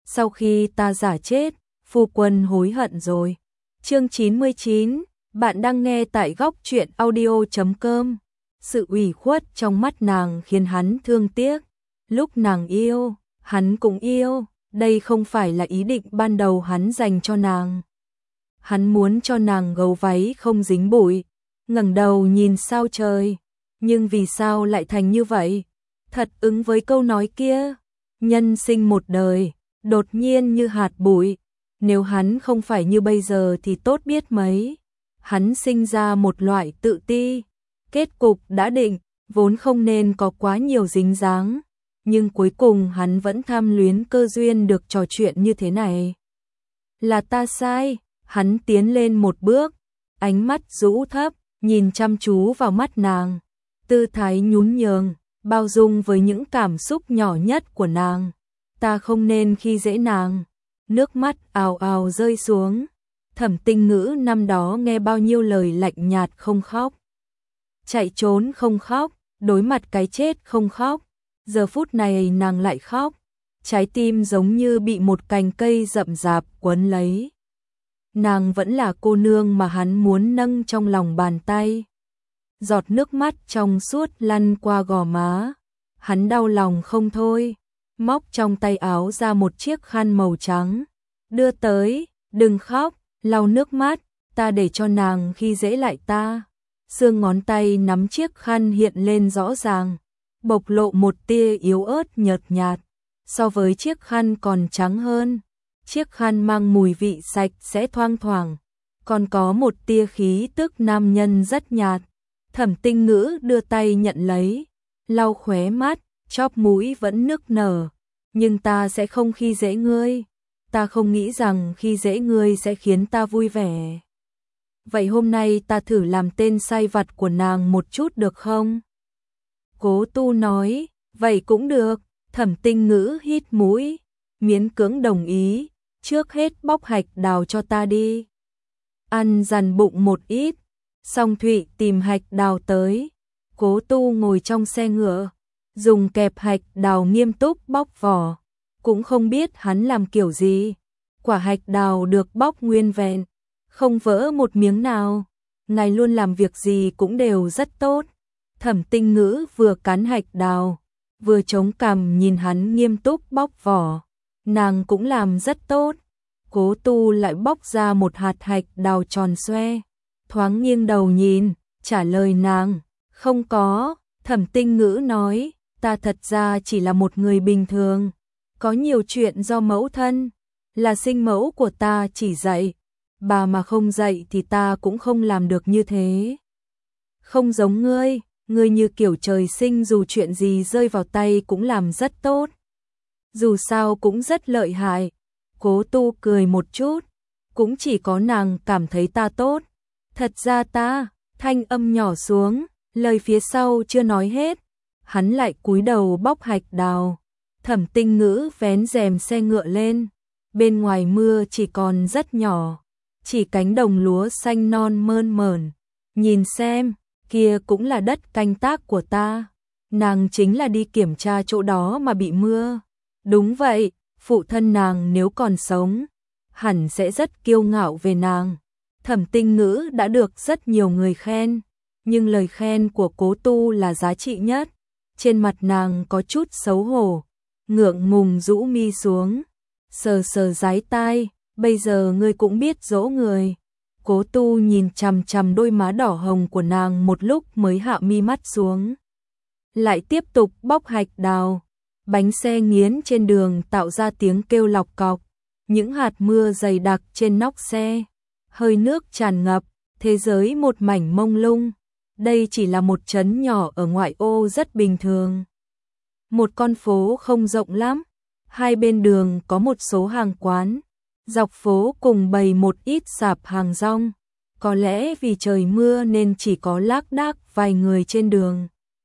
sau khi ta giả chết, phu quân hối hận rồi. Chương 99, bạn đang nghe tại góc truyện audio.com. Sự ủy khuất trong mắt nàng khiến hắn thương tiếc. Lúc nàng yêu, hắn cũng yêu, đây không phải là ý định ban đầu hắn dành cho nàng. Hắn muốn cho nàng gấu váy không dính bụi, ngẩng đầu nhìn sao trời. Nhưng vì sao lại thành như vậy? Thật ứng với câu nói kia, nhân sinh một đời, đột nhiên như hạt bụi. Nếu hắn không phải như bây giờ thì tốt biết mấy. Hắn sinh ra một loại tự ti, kết cục đã định, vốn không nên có quá nhiều dính dáng. Nhưng cuối cùng hắn vẫn tham luyến cơ duyên được trò chuyện như thế này. Là ta sai, hắn tiến lên một bước, ánh mắt rũ thấp, nhìn chăm chú vào mắt nàng. Tư thái nhún nhường, bao dung với những cảm xúc nhỏ nhất của nàng. Ta không nên khi dễ nàng. Nước mắt ào ào rơi xuống. Thẩm Tinh Ngữ năm đó nghe bao nhiêu lời lạnh nhạt không khóc. Chạy trốn không khóc, đối mặt cái chết không khóc. Giờ phút này nàng lại khóc. Trái tim giống như bị một cành cây rậm rạp quấn lấy. Nàng vẫn là cô nương mà hắn muốn nâng trong lòng bàn tay. Giọt nước mắt trong suốt lăn qua gò má. Hắn đau lòng không thôi. Móc trong tay áo ra một chiếc khăn màu trắng. Đưa tới, đừng khóc, lau nước mắt, ta để cho nàng khi dễ lại ta. Xương ngón tay nắm chiếc khăn hiện lên rõ ràng, bộc lộ một tia yếu ớt nhợt nhạt. So với chiếc khăn còn trắng hơn. Chiếc khăn mang mùi vị sạch sẽ thoang thoảng. Còn có một tia khí tức nam nhân rất nhạt. Thẩm Tinh Ngữ đưa tay nhận lấy, lau khóe mắt, chóp mũi vẫn nức nở. Nhưng ta sẽ không khi dễ ngươi. Ta không nghĩ rằng khi dễ ngươi sẽ khiến ta vui vẻ. Vậy hôm nay ta thử làm tên sai vặt của nàng một chút được không? Cố Tu nói, vậy cũng được. Thẩm Tinh Ngữ hít mũi, miễn cưỡng đồng ý. Trước hết bóc hạch đào cho ta đi. Ăn dằn bụng một ít. Song Thụy tìm hạch đào tới. Cố Tu ngồi trong xe ngựa, dùng kẹp hạch đào nghiêm túc bóc vỏ. Cũng không biết hắn làm kiểu gì. Quả hạch đào được bóc nguyên vẹn, không vỡ một miếng nào. Ngài luôn làm việc gì cũng đều rất tốt. Thẩm Tinh Ngữ vừa cắn hạch đào, vừa chống cằm nhìn hắn nghiêm túc bóc vỏ. Nàng cũng làm rất tốt. Cố Tu lại bóc ra một hạt hạch đào tròn xoe, thoáng nghiêng đầu nhìn, trả lời nàng, không có. Thẩm Tinh Ngữ nói, ta thật ra chỉ là một người bình thường, có nhiều chuyện do mẫu thân, là sinh mẫu của ta chỉ dạy, bà mà không dạy thì ta cũng không làm được như thế. Không giống ngươi, ngươi như kiểu trời sinh dù chuyện gì rơi vào tay cũng làm rất tốt. Dù sao cũng rất lợi hại. Cố Tu cười một chút, cũng chỉ có nàng cảm thấy ta tốt. Thật ra ta, thanh âm nhỏ xuống, lời phía sau chưa nói hết. Hắn lại cúi đầu bóc hạch đào. Thẩm Tinh Ngữ vén rèm xe ngựa lên. Bên ngoài mưa chỉ còn rất nhỏ, chỉ cánh đồng lúa xanh non mơn mởn. Nhìn xem, kia cũng là đất canh tác của ta. Nàng chính là đi kiểm tra chỗ đó mà bị mưa. Đúng vậy, phụ thân nàng nếu còn sống, hẳn sẽ rất kiêu ngạo về nàng. Thẩm Tinh Ngữ đã được rất nhiều người khen, nhưng lời khen của Cố Tu là giá trị nhất. Trên mặt nàng có chút xấu hổ, ngượng ngùng rũ mi xuống, sờ sờ dái tai, bây giờ ngươi cũng biết dỗ người. Cố Tu nhìn chằm chằm đôi má đỏ hồng của nàng một lúc mới hạ mi mắt xuống. Lại tiếp tục bóc hạch đào. Bánh xe nghiến trên đường tạo ra tiếng kêu lọc cọc. Những hạt mưa dày đặc trên nóc xe. Hơi nước tràn ngập, thế giới một mảnh mông lung. Đây chỉ là một trấn nhỏ ở ngoại ô rất bình thường. Một con phố không rộng lắm. Hai bên đường có một số hàng quán. Dọc phố cùng bày một ít sạp hàng rong. Có lẽ vì trời mưa nên chỉ có lác đác vài người trên đường.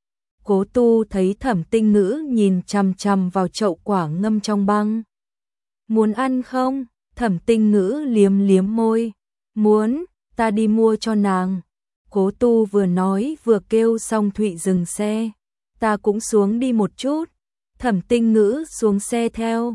Cố Tu thấy Thẩm Tinh Ngữ nhìn chằm chằm vào chậu quả ngâm trong băng. Muốn ăn không? Thẩm Tinh Ngữ liếm liếm môi. Muốn, ta đi mua cho nàng. Cố Tu vừa nói vừa kêu Song Thụy dừng xe. Ta cũng xuống đi một chút. Thẩm Tinh Ngữ xuống xe theo.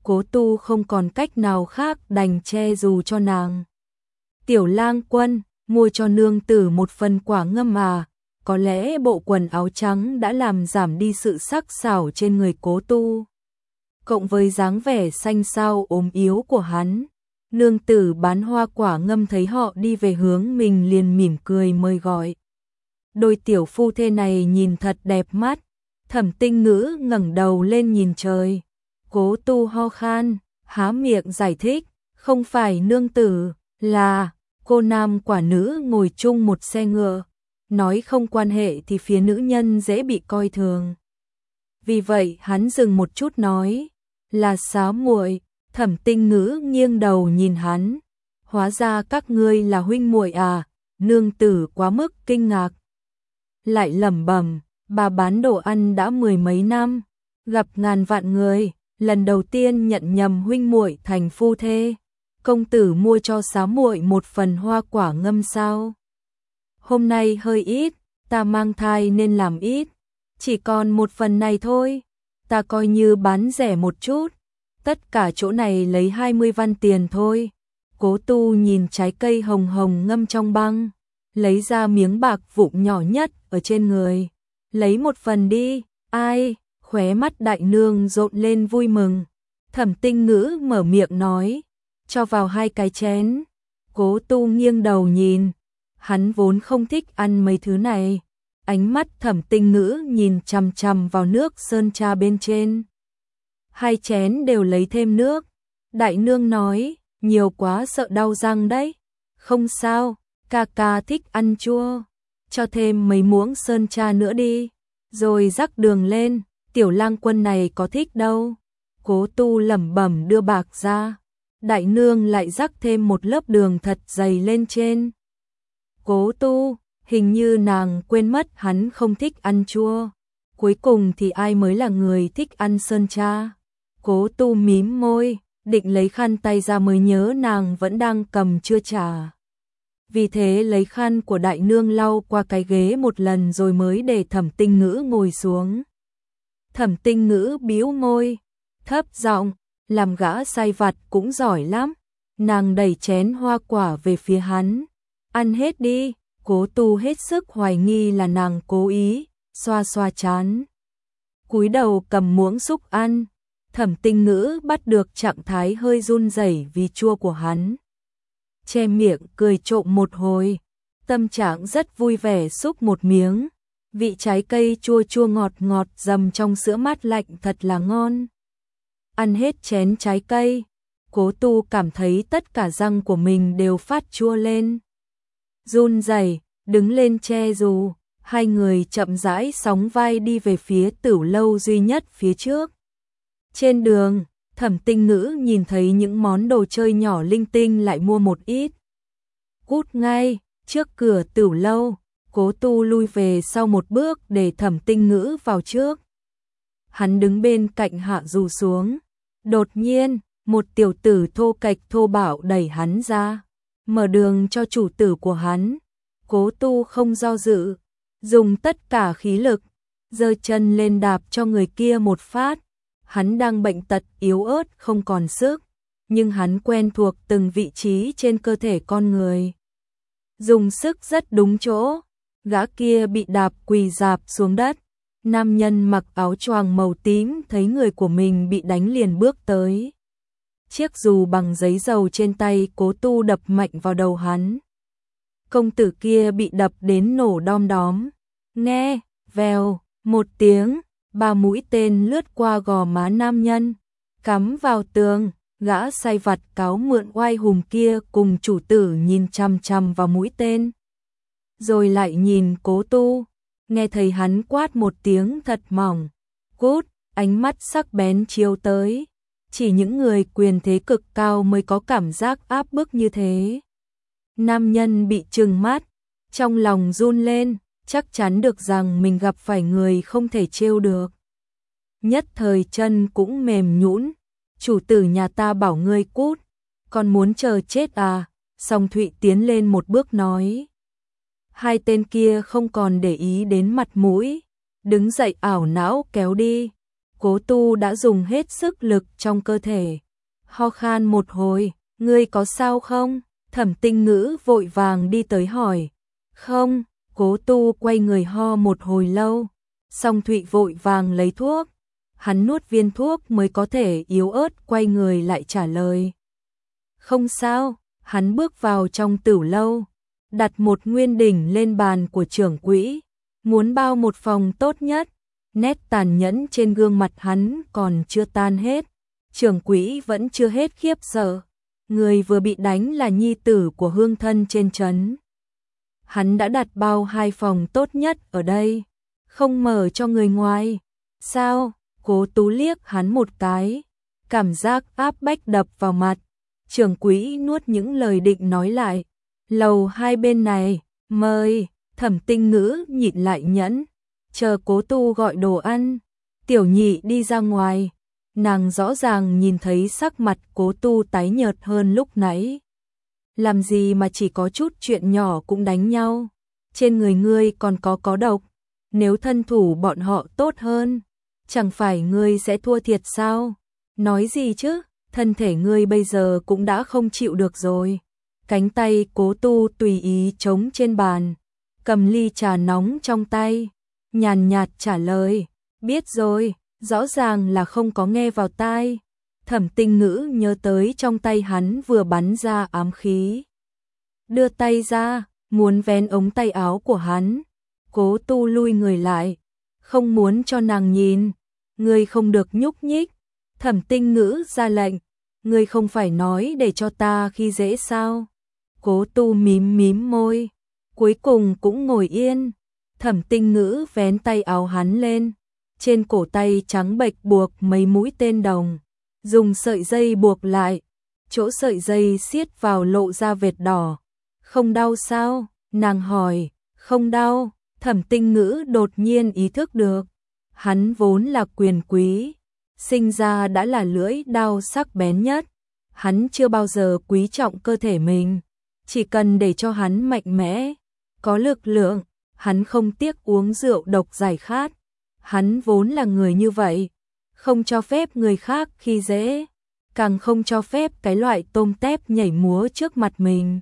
Cố Tu không còn cách nào khác đành che dù cho nàng. Tiểu Lang Quân, mua cho nương tử một phần quả ngâm à, có lẽ bộ quần áo trắng đã làm giảm đi sự sắc sảo trên người Cố Tu. Cộng với dáng vẻ xanh xao ốm yếu của hắn, nương tử bán hoa quả ngâm thấy họ đi về hướng mình liền mỉm cười mời gọi. Đôi tiểu phu thê này nhìn thật đẹp mắt. Thẩm Tinh Ngữ ngẩng đầu lên nhìn trời. Cố Tu ho khan, há miệng giải thích, không phải nương tử, là cô nam quả nữ ngồi chung một xe ngựa. Nói không quan hệ thì phía nữ nhân dễ bị coi thường. Vì vậy hắn dừng một chút nói, là Xá muội. Thẩm Tinh Ngữ nghiêng đầu nhìn hắn, hóa ra các ngươi là huynh muội à? Nương tử quá mức kinh ngạc. Lại lẩm bẩm, bà bán đồ ăn đã mười mấy năm, gặp ngàn vạn người, lần đầu tiên nhận nhầm huynh muội thành phu thê. Công tử mua cho Xá muội một phần hoa quả ngâm sao? Hôm nay hơi ít, ta mang thai nên làm ít, chỉ còn một phần này thôi, ta coi như bán rẻ một chút, tất cả chỗ này lấy 20 văn tiền thôi. Cố Tu nhìn trái cây hồng hồng ngâm trong băng, lấy ra miếng bạc vụn nhỏ nhất ở trên người, lấy một phần đi. Ai? Khóe mắt đại nương rộn lên vui mừng. Thẩm Tinh Ngữ mở miệng nói, cho vào 2 cái chén. Cố Tu nghiêng đầu nhìn, hắn vốn không thích ăn mấy thứ này. Ánh mắt Thẩm Tinh Ngữ nhìn chằm chằm vào nước sơn tra bên trên. 2 chén đều lấy thêm nước. Đại nương nói, nhiều quá sợ đau răng đấy. Không sao, ca ca thích ăn chua, cho thêm mấy muỗng sơn tra nữa đi. Rồi rắc đường lên, Tiểu Lang Quân này có thích đâu. Cố Tu lẩm bẩm đưa bạc ra. Đại nương lại rắc thêm một lớp đường thật dày lên trên. Cố Tu, hình như nàng quên mất hắn không thích ăn chua. Cuối cùng thì ai mới là người thích ăn sơn tra? Cố Tu mím môi, định lấy khăn tay ra mới nhớ nàng vẫn đang cầm chưa trả. Vì thế lấy khăn của đại nương lau qua cái ghế một lần rồi mới để Thẩm Tinh Ngữ ngồi xuống. Thẩm Tinh Ngữ bĩu môi, thấp giọng, làm gã sai vặt cũng giỏi lắm. Nàng đẩy chén hoa quả về phía hắn. Ăn hết đi. Cố Tu hết sức hoài nghi là nàng cố ý, xoa xoa trán. Cúi đầu cầm muỗng xúc ăn. Thẩm Tinh Ngữ bắt được trạng thái hơi run rẩy vì chua của hắn. Che miệng cười trộm một hồi, tâm trạng rất vui vẻ xúc một miếng. Vị trái cây chua chua ngọt ngọt dầm trong sữa mát lạnh thật là ngon. Ăn hết chén trái cây, Cố Tu cảm thấy tất cả răng của mình đều phát chua lên. Run rẩy, đứng lên che dù, hai người chậm rãi sóng vai đi về phía Tửu lâu duy nhất phía trước. Trên đường, Thẩm Tinh Ngữ nhìn thấy những món đồ chơi nhỏ linh tinh lại mua một ít. Cút ngay, trước cửa Tửu lâu, Cố Tu lui về sau một bước để Thẩm Tinh Ngữ vào trước. Hắn đứng bên cạnh hạ dù xuống. Đột nhiên, một tiểu tử thô kệch thô bạo đẩy hắn ra, mở đường cho chủ tử của hắn. Cố Tu không do dự, dùng tất cả khí lực, giơ chân lên đạp cho người kia một phát. Hắn đang bệnh tật yếu ớt không còn sức, nhưng hắn quen thuộc từng vị trí trên cơ thể con người. Dùng sức rất đúng chỗ, gã kia bị đạp quỳ rạp xuống đất. Nam nhân mặc áo choàng màu tím thấy người của mình bị đánh liền bước tới. Chiếc dù bằng giấy dầu trên tay Cố Tu đập mạnh vào đầu hắn. Công tử kia bị đập đến nổ đom đóm. Nghe, vèo, một tiếng, 3 mũi tên lướt qua gò má nam nhân, cắm vào tường. Gã sai vặt cáo mượn oai hùng kia cùng chủ tử nhìn chằm chằm vào mũi tên, rồi lại nhìn Cố Tu. Nghe thấy hắn quát một tiếng thật mỏng, cút, ánh mắt sắc bén chiếu tới. Chỉ những người quyền thế cực cao mới có cảm giác áp bức như thế. Nam nhân bị trừng mắt, trong lòng run lên, chắc chắn được rằng mình gặp phải người không thể trêu được. Nhất thời chân cũng mềm nhũn. Chủ tử nhà ta bảo ngươi cút, còn muốn chờ chết à? Song Thụy tiến lên một bước nói. Hai tên kia không còn để ý đến mặt mũi, đứng dậy ảo não kéo đi. Cố Tu đã dùng hết sức lực trong cơ thể, ho khan một hồi, ngươi có sao không? Thẩm Tinh Ngữ vội vàng đi tới hỏi. Không, Cố Tu quay người ho một hồi lâu, Song Thụy vội vàng lấy thuốc. Hắn nuốt viên thuốc mới có thể yếu ớt quay người lại trả lời. Không sao, hắn bước vào trong tửu lâu, đặt một nguyên đỉnh lên bàn của trưởng quỹ, muốn bao một phòng tốt nhất. Nét tàn nhẫn trên gương mặt hắn còn chưa tan hết, trưởng quỹ vẫn chưa hết khiếp sợ. Người vừa bị đánh là nhi tử của hương thân trên trấn. Hắn đã đặt bao 2 phòng tốt nhất ở đây, không mở cho người ngoài. Sao? Cố Tú liếc hắn một cái, cảm giác áp bách đập vào mặt. Trưởng quỹ nuốt những lời định nói lại. Lầu 2 bên này, mời. Thẩm Tinh Ngữ nhịn lại nhẫn, chờ Cố Tu gọi đồ ăn. Tiểu Nhị đi ra ngoài, nàng rõ ràng nhìn thấy sắc mặt Cố Tu tái nhợt hơn lúc nãy. Làm gì mà chỉ có chút chuyện nhỏ cũng đánh nhau? Trên người ngươi còn có độc, nếu thân thủ bọn họ tốt hơn, chẳng phải ngươi sẽ thua thiệt sao? Nói gì chứ, thân thể ngươi bây giờ cũng đã không chịu được rồi. Cánh tay Cố Tu tùy ý chống trên bàn, cầm ly trà nóng trong tay, nhàn nhạt trả lời, biết rồi, rõ ràng là không có nghe vào tai. Thẩm Tinh Ngữ nhớ tới trong tay hắn vừa bắn ra ám khí. Đưa tay ra, muốn vén ống tay áo của hắn. Cố Tu lui người lại, không muốn cho nàng nhìn. Ngươi không được nhúc nhích. Thẩm Tinh Ngữ ra lệnh, ngươi không phải nói để cho ta khi dễ sao? Cố Tu mím môi, cuối cùng cũng ngồi yên. Thẩm Tinh Ngữ vén tay áo hắn lên, trên cổ tay trắng bệch buộc mấy mũi tên đồng, dùng sợi dây buộc lại, chỗ sợi dây siết vào lộ ra vệt đỏ. Không đau sao? Nàng hỏi. Không đau. Thẩm Tinh Ngữ đột nhiên ý thức được, hắn vốn là quyền quý, sinh ra đã là lưỡi đao sắc bén nhất. Hắn chưa bao giờ quý trọng cơ thể mình, chỉ cần để cho hắn mạnh mẽ, có lực lượng, hắn không tiếc uống rượu độc giải khát. Hắn vốn là người như vậy, không cho phép người khác khi dễ, càng không cho phép cái loại tôm tép nhảy múa trước mặt mình.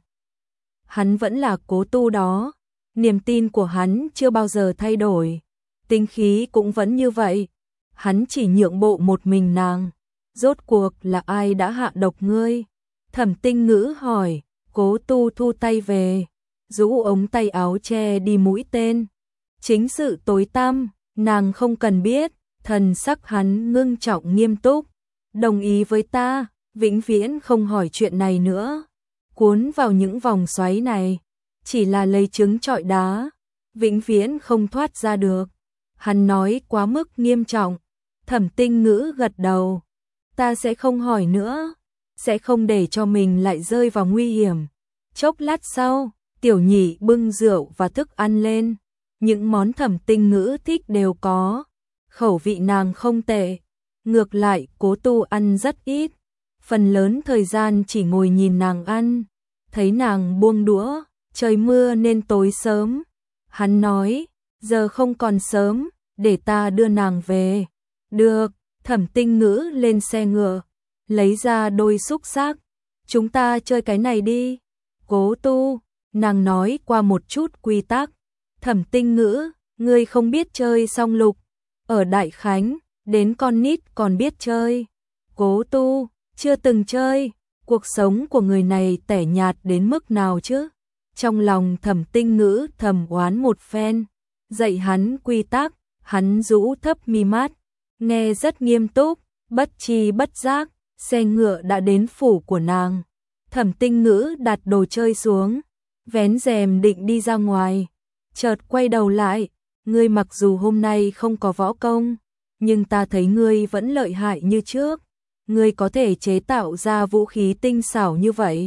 Hắn vẫn là Cố Tu đó, niềm tin của hắn chưa bao giờ thay đổi, tính khí cũng vẫn như vậy. Hắn chỉ nhượng bộ một mình nàng. Rốt cuộc là ai đã hạ độc ngươi? Thẩm Tinh Ngữ hỏi. Cố Tu thu tay về, rũ ống tay áo che đi mũi tên. Chính sự tối tăm, nàng không cần biết. Thần sắc hắn ngưng trọng nghiêm túc. Đồng ý với ta, vĩnh viễn không hỏi chuyện này nữa. Cuốn vào những vòng xoáy này, chỉ là lấy trứng trọi đá, vĩnh viễn không thoát ra được. Hắn nói quá mức nghiêm trọng. Thẩm Tinh Ngữ gật đầu. Ta sẽ không hỏi nữa, sẽ không để cho mình lại rơi vào nguy hiểm. Chốc lát sau, Tiểu Nhị bưng rượu và thức ăn lên. Những món Thẩm Tinh Ngữ thích đều có, khẩu vị nàng không tệ. Ngược lại Cố Tu ăn rất ít, phần lớn thời gian chỉ ngồi nhìn nàng ăn. Thấy nàng buông đũa, trời mưa nên tối sớm. Hắn nói, giờ không còn sớm, để ta đưa nàng về. Được. Thẩm Tinh Ngữ lên xe ngựa, lấy ra đôi xúc xác. Chúng ta chơi cái này đi. Cố Tu, nàng nói qua một chút quy tắc. Thẩm Tinh Ngữ, ngươi không biết chơi song lục. Ở Đại Khánh, đến con nít còn biết chơi. Cố Tu, chưa từng chơi. Cuộc sống của người này tẻ nhạt đến mức nào chứ? Trong lòng Thẩm Tinh Ngữ thầm oán một phen. Dạy hắn quy tắc, hắn rũ thấp mi mắt, nghe rất nghiêm túc. Bất chi bất giác, xe ngựa đã đến phủ của nàng. Thẩm Tinh Ngữ đặt đồ chơi xuống, vén rèm định đi ra ngoài, chợt quay đầu lại. Ngươi mặc dù hôm nay không có võ công, nhưng ta thấy ngươi vẫn lợi hại như trước. Ngươi có thể chế tạo ra vũ khí tinh xảo như vậy,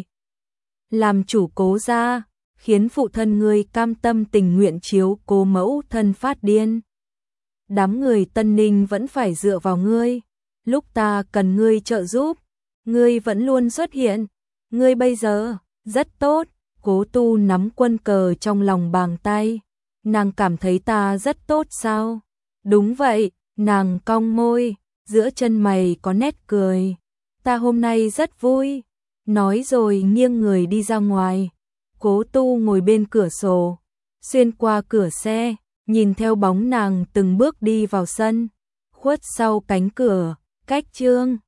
làm chủ Cố gia, khiến phụ thân ngươi cam tâm tình nguyện chiếu cố mẫu thân phát điên. Đám người Tân Ninh vẫn phải dựa vào ngươi, lúc ta cần ngươi trợ giúp, ngươi vẫn luôn xuất hiện. Ngươi bây giờ rất tốt. Cố Tu nắm quân cờ trong lòng bàn tay. Nàng cảm thấy ta rất tốt sao? Đúng vậy. Nàng cong môi, giữa chân mày có nét cười. ta hôm nay rất vui. Nói rồi nghiêng người đi ra ngoài. Cố Tu ngồi bên cửa sổ, xuyên qua cửa xe, nhìn theo bóng nàng từng bước đi vào sân, khuất sau cánh cửa, cách Trương